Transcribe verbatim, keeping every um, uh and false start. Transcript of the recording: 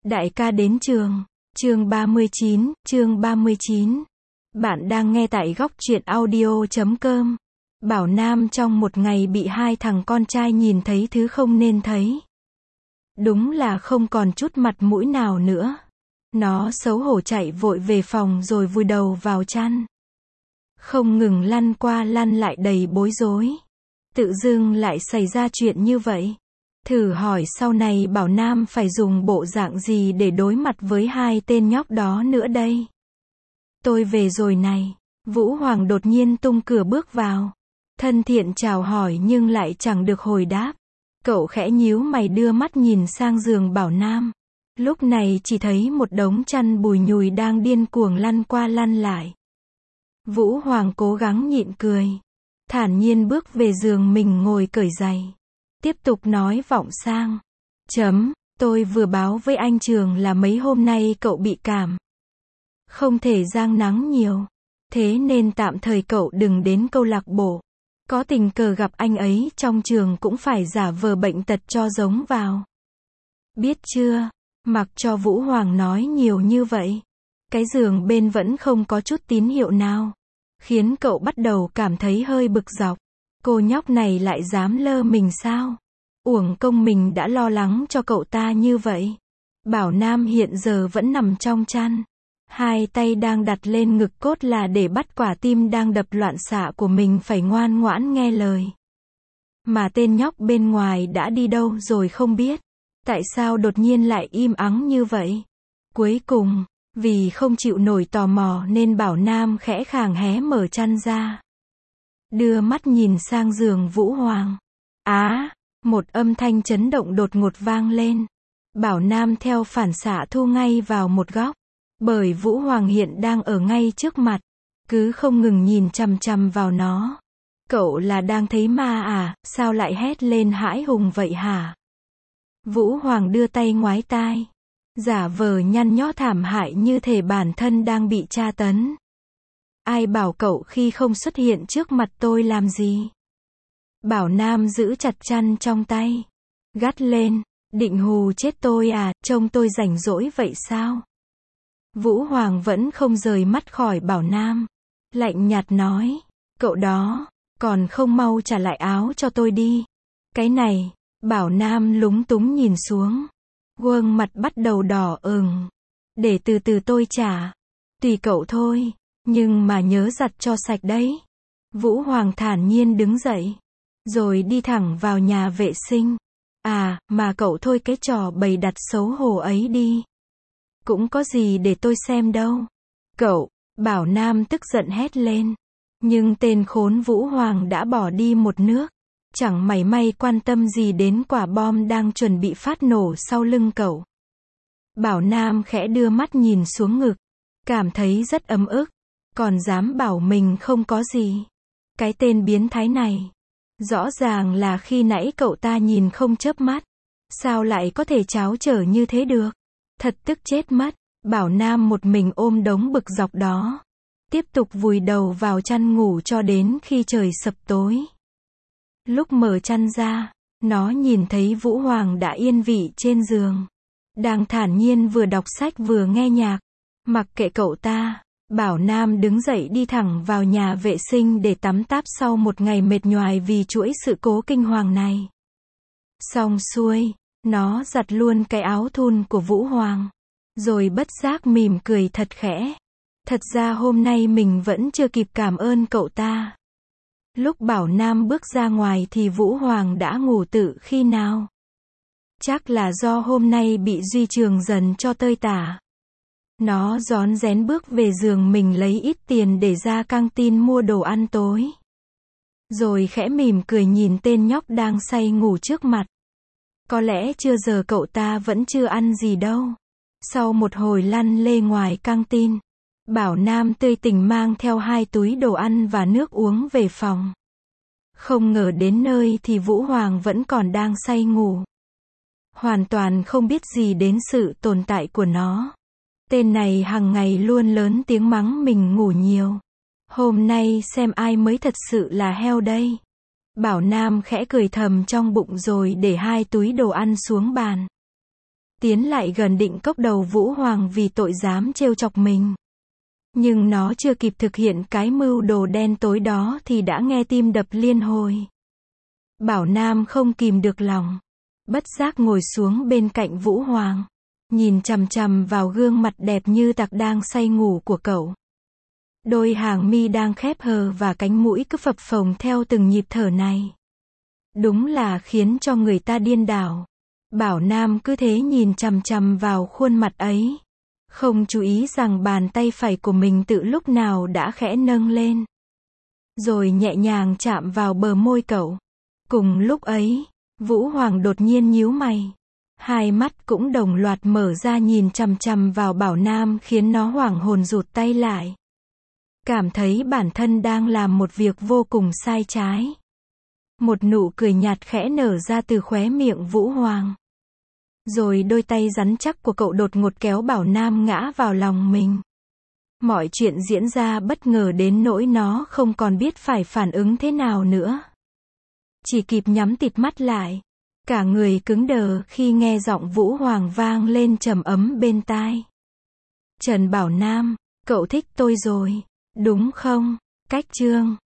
Đại ca đến trường. Chương ba mươi chín, chương ba mươi chín. Bạn đang nghe tại góc truyện audio chấm com. Bảo Nam trong một ngày bị hai thằng con trai nhìn thấy thứ không nên thấy. Đúng là không còn chút mặt mũi nào nữa. Nó xấu hổ chạy vội về phòng rồi vùi đầu vào chăn. Không ngừng lăn qua lăn lại đầy bối rối. Tự dưng lại xảy ra chuyện như vậy. Thử hỏi sau này Bảo Nam phải dùng bộ dạng gì để đối mặt với hai tên nhóc đó nữa đây. Tôi về rồi này. Vũ Hoàng đột nhiên tung cửa bước vào. Thân thiện chào hỏi nhưng lại chẳng được hồi đáp. Cậu khẽ nhíu mày đưa mắt nhìn sang giường Bảo Nam. Lúc này chỉ thấy một đống chăn bùi nhùi đang điên cuồng lăn qua lăn lại. Vũ Hoàng cố gắng nhịn cười. Thản nhiên bước về giường mình ngồi cởi giày. Tiếp tục nói vọng sang. Chấm, tôi vừa báo với anh Trường là mấy hôm nay cậu bị cảm. Không thể rang nắng nhiều. Thế nên tạm thời cậu đừng đến câu lạc bộ. Có tình cờ gặp anh ấy trong trường cũng phải giả vờ bệnh tật cho giống vào. Biết chưa? Mặc cho Vũ Hoàng nói nhiều như vậy. Cái giường bên vẫn không có chút tín hiệu nào. Khiến cậu bắt đầu cảm thấy hơi bực dọc. Cô nhóc này lại dám lơ mình sao? Uổng công mình đã lo lắng cho cậu ta như vậy. Bảo Nam hiện giờ vẫn nằm trong chăn. Hai tay đang đặt lên ngực cốt là để bắt quả tim đang đập loạn xạ của mình phải ngoan ngoãn nghe lời. Mà tên nhóc bên ngoài đã đi đâu rồi không biết. Tại sao đột nhiên lại im ắng như vậy? Cuối cùng, vì không chịu nổi tò mò nên Bảo Nam khẽ khàng hé mở chăn ra. Đưa mắt nhìn sang giường Vũ Hoàng. Á, một âm thanh chấn động đột ngột vang lên. Bảo Nam theo phản xạ thu ngay vào một góc. Bởi Vũ Hoàng hiện đang ở ngay trước mặt. Cứ không ngừng nhìn chằm chằm vào nó. Cậu là đang thấy ma à, sao lại hét lên hãi hùng vậy hả? Vũ Hoàng đưa tay ngoái tai. Giả vờ nhăn nhó thảm hại như thể bản thân đang bị tra tấn. Ai bảo cậu khi không xuất hiện trước mặt tôi làm gì? Bảo Nam giữ chặt chăn trong tay. Gắt lên, định hù chết tôi à, trông tôi rảnh rỗi vậy sao? Vũ Hoàng vẫn không rời mắt khỏi Bảo Nam. Lạnh nhạt nói, cậu đó, còn không mau trả lại áo cho tôi đi. Cái này, Bảo Nam lúng túng nhìn xuống. Gương mặt bắt đầu đỏ ửng. Để từ từ tôi trả. Tùy cậu thôi. Nhưng mà nhớ giặt cho sạch đấy. Vũ Hoàng thản nhiên đứng dậy. Rồi đi thẳng vào nhà vệ sinh. À, mà cậu thôi cái trò bày đặt xấu hổ ấy đi. Cũng có gì để tôi xem đâu. Cậu, Bảo Nam tức giận hét lên. Nhưng tên khốn Vũ Hoàng đã bỏ đi một nước. Chẳng mảy may quan tâm gì đến quả bom đang chuẩn bị phát nổ sau lưng cậu. Bảo Nam khẽ đưa mắt nhìn xuống ngực. Cảm thấy rất ấm ức. Còn dám bảo mình không có gì. Cái tên biến thái này. Rõ ràng là khi nãy cậu ta nhìn không chớp mắt. Sao lại có thể tráo trở như thế được? Thật tức chết mất. Bảo Nam một mình ôm đống bực dọc đó. Tiếp tục vùi đầu vào chăn ngủ cho đến khi trời sập tối. Lúc mở chăn ra, nó nhìn thấy Vũ Hoàng đã yên vị trên giường. Đang thản nhiên vừa đọc sách vừa nghe nhạc. Mặc kệ cậu ta, Bảo Nam đứng dậy đi thẳng vào nhà vệ sinh để tắm táp sau một ngày mệt nhoài vì chuỗi sự cố kinh hoàng này. Xong xuôi, nó giặt luôn cái áo thun của Vũ Hoàng. Rồi bất giác mỉm cười thật khẽ. Thật ra hôm nay mình vẫn chưa kịp cảm ơn cậu ta. Lúc Bảo Nam bước ra ngoài thì Vũ Hoàng đã ngủ tự khi nào. Chắc là do hôm nay bị Duy Trường dần cho tơi tả. Nó rón rén bước về giường mình lấy ít tiền để ra căng tin mua đồ ăn tối. Rồi khẽ mỉm cười nhìn tên nhóc đang say ngủ trước mặt. Có lẽ chưa giờ cậu ta vẫn chưa ăn gì đâu. Sau một hồi lăn lê ngoài căng tin, Bảo Nam tươi tỉnh mang theo hai túi đồ ăn và nước uống về phòng. Không ngờ đến nơi thì Vũ Hoàng vẫn còn đang say ngủ. Hoàn toàn không biết gì đến sự tồn tại của nó. Tên này hàng ngày luôn lớn tiếng mắng mình ngủ nhiều. Hôm nay xem ai mới thật sự là heo đây. Bảo Nam khẽ cười thầm trong bụng rồi để hai túi đồ ăn xuống bàn. tiến lại gần định cốc đầu Vũ Hoàng vì tội dám trêu chọc mình. Nhưng nó chưa kịp thực hiện cái mưu đồ đen tối đó thì đã nghe tim đập liên hồi. Bảo Nam không kìm được lòng, bất giác ngồi xuống bên cạnh Vũ Hoàng, nhìn chằm chằm vào gương mặt đẹp như tặc đang say ngủ của cậu. Đôi hàng mi đang khép hờ và cánh mũi cứ phập phồng theo từng nhịp thở này. Đúng là khiến cho người ta điên đảo. Bảo Nam cứ thế nhìn chằm chằm vào khuôn mặt ấy, không chú ý rằng bàn tay phải của mình tự lúc nào đã khẽ nâng lên, rồi nhẹ nhàng chạm vào bờ môi cậu. Cùng lúc ấy, Vũ Hoàng đột nhiên nhíu mày. Hai mắt cũng đồng loạt mở ra nhìn chằm chằm vào Bảo Nam khiến nó hoảng hồn rụt tay lại. Cảm thấy bản thân đang làm một việc vô cùng sai trái. Một nụ cười nhạt khẽ nở ra từ khóe miệng Vũ Hoàng. Rồi đôi tay rắn chắc của cậu đột ngột kéo Bảo Nam ngã vào lòng mình. Mọi chuyện diễn ra bất ngờ đến nỗi nó không còn biết phải phản ứng thế nào nữa. Chỉ kịp nhắm tịt mắt lại. Cả người cứng đờ khi nghe giọng Vũ Hoàng vang lên trầm ấm bên tai. Trần Bảo Nam, cậu thích tôi rồi, đúng không? Cách chương